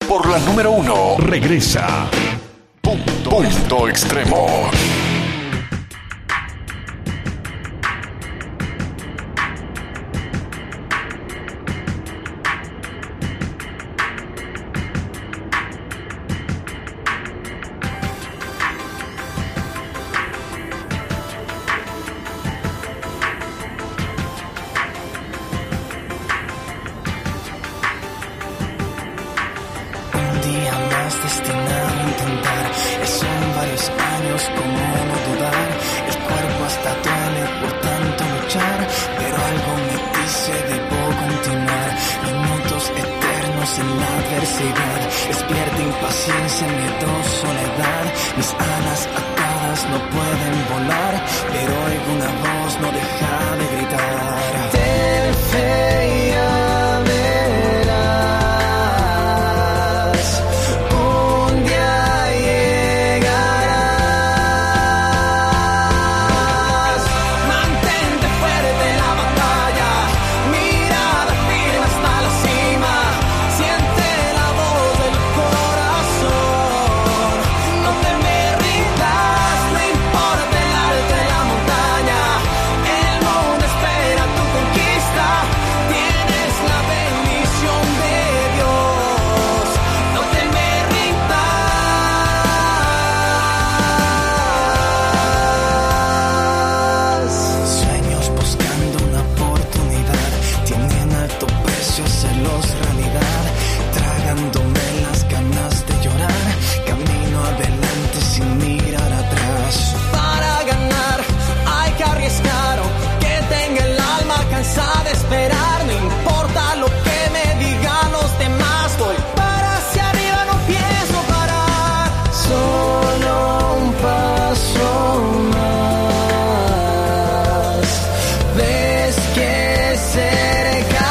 por la número 1. Regresa Punto Extremo. Despierta impaciencia, miedo, soledad. Mis alas atadas no pueden volar, pero oigo una voz, no deja de gritar. Ten fe y ya verás, un día llegarás. Mantente fuerte en la batalla, mirada firme hasta la cima. Siente la voz del corazón, no te me rindas, no importa el alto de la montaña. El mundo espera tu conquista, tienes la bendición de Dios, no te me rindas. Sueños buscando una oportunidad, tienen alto precio hacerlos realidad. Tragándome las ganas de llorar, camino adelante sin mirar atrás. Para ganar hay que arriesgar, aunque tenga el alma cansada de esperar. No importa lo que me digan los demás, voy para hacia arriba, no pienso parar. Solo un paso más, ves que cerca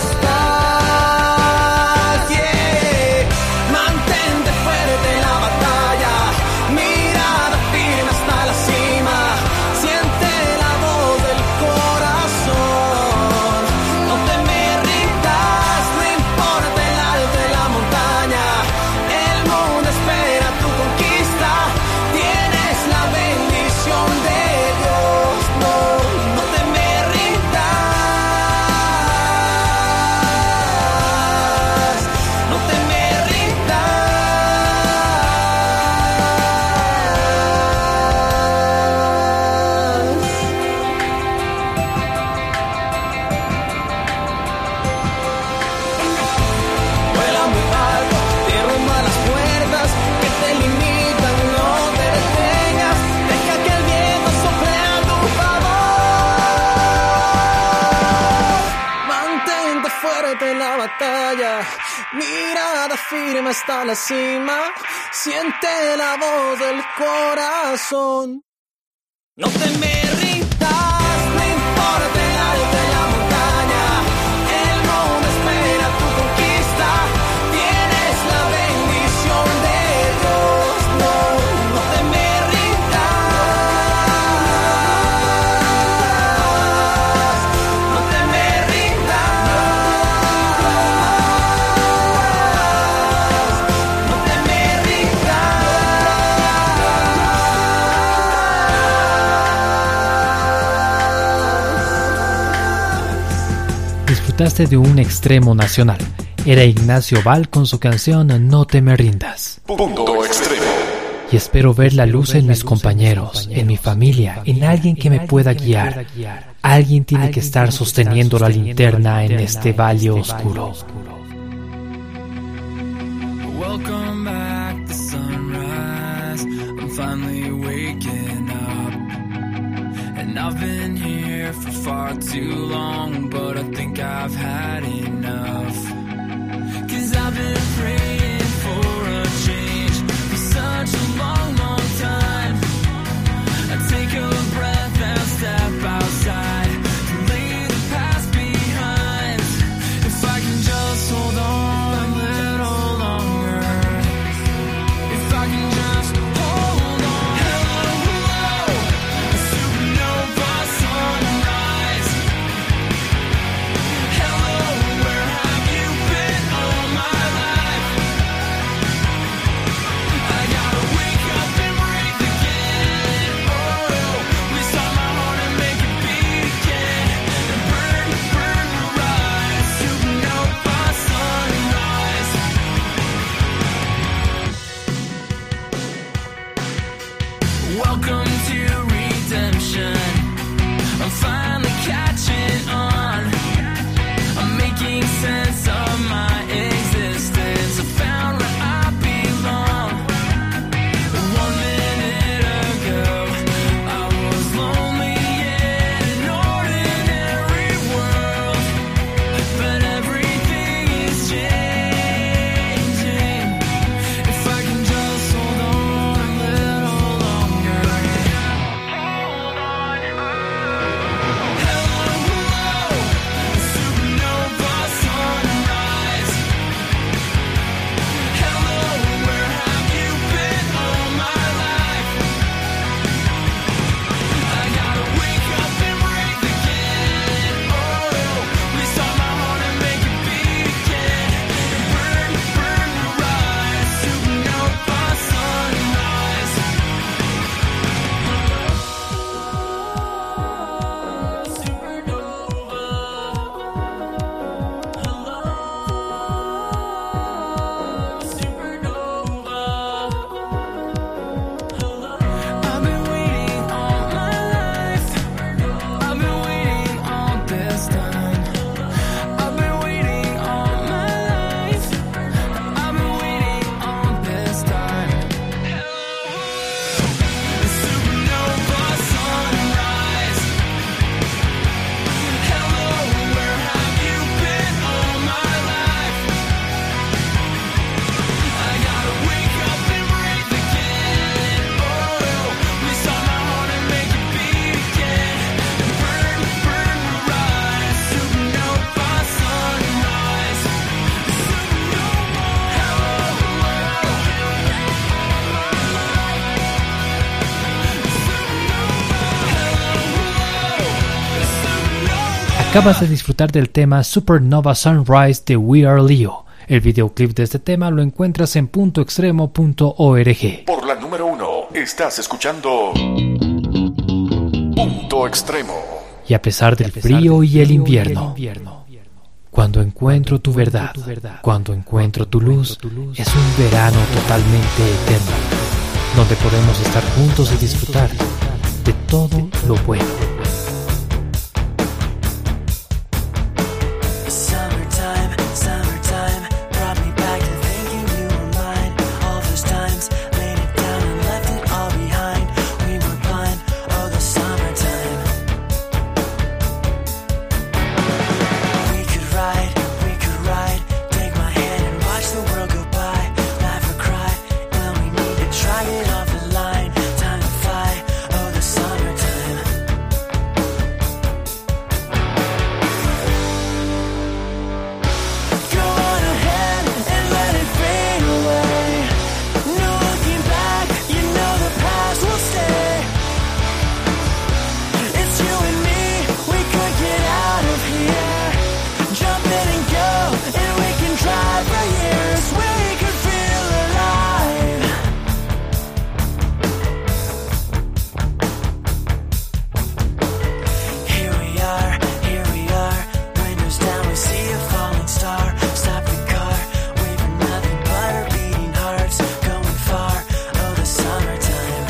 estás, yeah. Mantente fuerte en la batalla, mirada firme hasta la cima. Siente la voz del corazón, no te me rindas, no importa el alto de la montaña. El mundo espera tu conquista, tienes la bendición de Dios, no te me rindas, no te me vuela muy alto, derrumba las puertas que te limitan, no te detengas, deja que el viento sople a tu favor. Mantente fuerte en la batalla, mirada firme hasta la cima. Siente la voz del corazón, no te me rindas, no importa el alto de la montaña. El mundo espera tu conquista, tienes la bendición de Dios, no te me rindas, no te me rindas, no te me rindas. Disfrutaste de un extremo nacional. Era Ignacio Val con su canción No te me rindas. Punto Extremo. Y espero ver la luz en mis compañeros, en mi familia, en alguien que me pueda guiar. Alguien tiene que estar sosteniendo la linterna en este valle oscuro. Welcome back to sunrise. I'm finally waking up, and I've been here for far too long, but I think I've had enough. 'Cause I've been praying for a change for such a long, long time. I take a breath and step outside to leave the past behind. If I can just hold on a little longer, if I can just hold on. Hello, hello, a supernova sunrise. Hello, where have you been all my life? Welcome to redemption. I'm finally catching on. I'm making sense of my existence. I found where I belong. 1 minute ago, I was lonely in an ordinary world. But everything is changing. If I can just hold on a little longer. Hold on. Hello, supernova sunrise. Hello, where have you been all my life? I gotta wake up and breathe again. Oh, restart my heart and make it beat again. Burn, burn the rise, supernova sunrise. I've been waiting all my life. I've been waiting all this time. I've been waiting all my life. I've been waiting all this time. Supernova sunrise. Hello, where have you been all my life? I gotta wake up and breathe again. Oh, restart my heart and make it beat again. Burn, burn the rise, supernova sunrise. Supernova, Acabas de disfrutar del tema Supernova Sunrise de We Are Leo. El videoclip de este tema lo encuentras en puntoextremo.org. Por la número 1, estás escuchando Punto Extremo. Y a pesar del frío y el invierno, cuando encuentro tu verdad, cuando encuentro tu luz, es un verano totalmente eterno, donde podemos estar juntos y disfrutar de todo lo bueno. Summertime, summertime, brought me back to thinking you were mine. All those times, laid it down and left it all behind. We were blind, oh the summertime. We could ride, take my hand and watch the world go by. Laugh or cry, well we need to try it off the line. Time to fly, oh the summertime. Go on ahead and let it fade away. No looking back, you know the past will stay. It's you and me, we could get out of here. Jump in and go, and we can drive for years. We could feel alive. Here we are, windows down, we see a falling star. Stop the car, wait for nothing but our beating hearts. Going far, oh the summertime.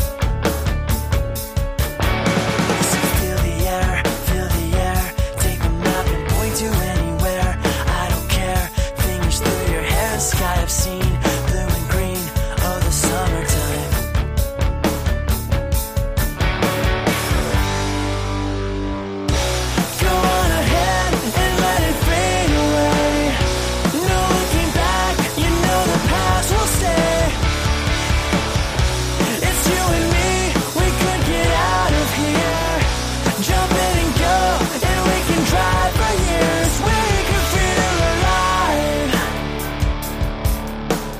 So feel the air, take a map and point to anywhere. I don't care, fingers through your hair, the sky I've seen, blue and green, oh the summertime. Go on ahead and let it fade away. No looking back, you know the past will stay. It's you and me, we could get out of here. Jump in and go, and we can drive for years. We could feel alive.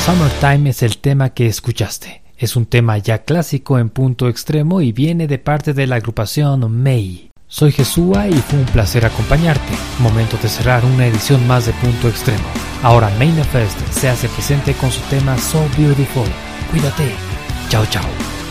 Summertime es el tema que escuchaste. Es un tema ya clásico en Punto Extremo y viene de parte de la agrupación May. Soy Jesúa y fue un placer acompañarte. Momento de cerrar una edición más de Punto Extremo. Ahora Manifest se hace presente con su tema So Beautiful. Cuídate. Chao, chao.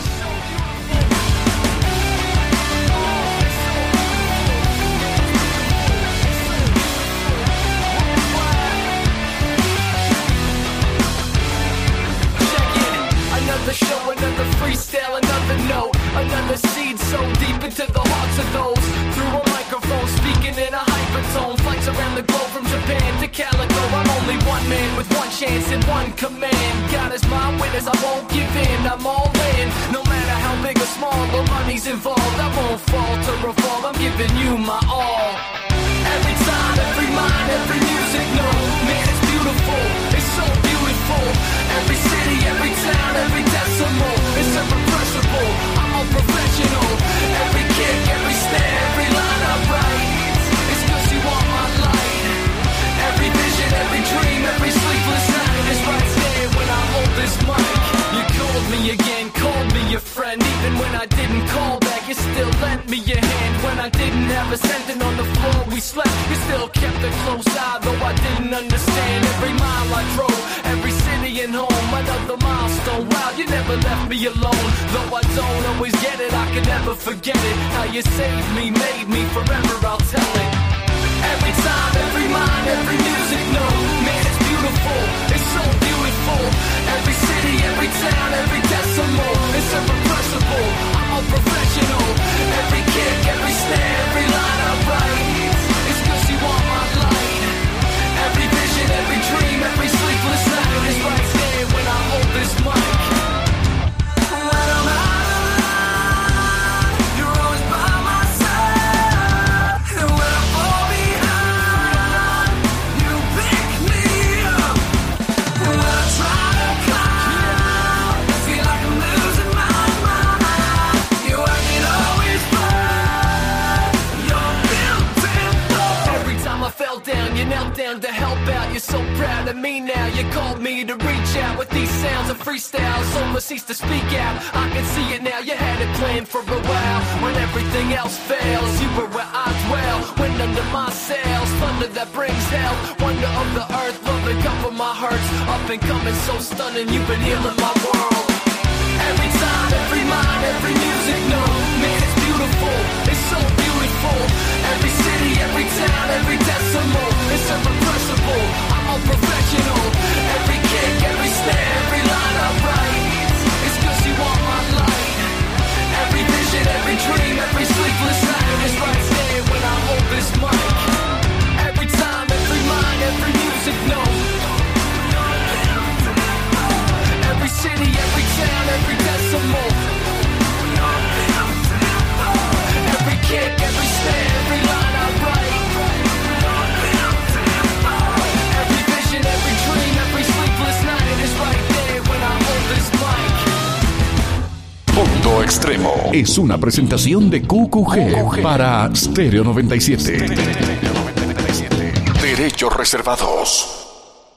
Freestyle, another note, another seed so deep into the hearts of those. Through a microphone, speaking in a hypertone. Flights around the globe from Japan to Calico. I'm only one man with one chance and one command. God is my witness, I won't give in, I'm all in. No matter how big or small, the money's involved. I won't falter or fall, I'm giving you my all. Every time, every mind, every music note. Man, it's beautiful, it's so beautiful. Every city, every town, every decimal. It's irrepressible, I'm a professional. Every kick, every snare, every line I write. It's cause you want my light. Every vision, every dream, every sleepless night is right there when I hold this mic. You called me again, called me your friend. Even when I didn't call back, you still lent me your hand. When I didn't have a sentence on the floor we slept, you still kept a close eye, though I didn't understand. Every mile I drove, every city and home, another milestone. Wow, you never left me alone. Though I don't always get it, I can never forget it. How you saved me, made me, forever I'll tell it. Every time, every mind, every music note. Man, it's beautiful, it's so beautiful. Every city, every town, every decimal. It's irrepressible, I'm a professional. Every kick, every snare, every line I write. It's cause you want my light. Every vision, every dream, every sleepless night is right there when I hold this mic. When I'm out of line, you're always by my side. And when I fall behind, you pick me up. And when I try to climb, I feel like I'm losing my mind. You work it always right. You're built and bold. Every time I fell down, you knelt down to help out. You're so proud of me now. You called me to reach out with these sounds of freestyle. Almost ceased to speak out. I can see it now. You had it planned for a while. When everything else fails, you were where I dwell. Wind under my sails, thunder that brings hell. Wonder of the earth, loving cover my hurts. Up and coming, so stunning. You've been healing my world. Every time, every mind, every music note. Man, it's beautiful, it's so beautiful. Every city, every town, every decimal. It's irrepressible, I'm a professional. Every kick, every snare, every line I write. It's cause you want my light. Every vision, every dream, every sleepless night is right there when I hold this mic. Every time, every mind, every music note. Every city, every town, every decimal. Every kick, every snare, every line I write. Every vision, every dream, every sleepless night is right there when I hold this mic. Punto Extremo es una presentación de QQG para Stereo 97. Derechos reservados.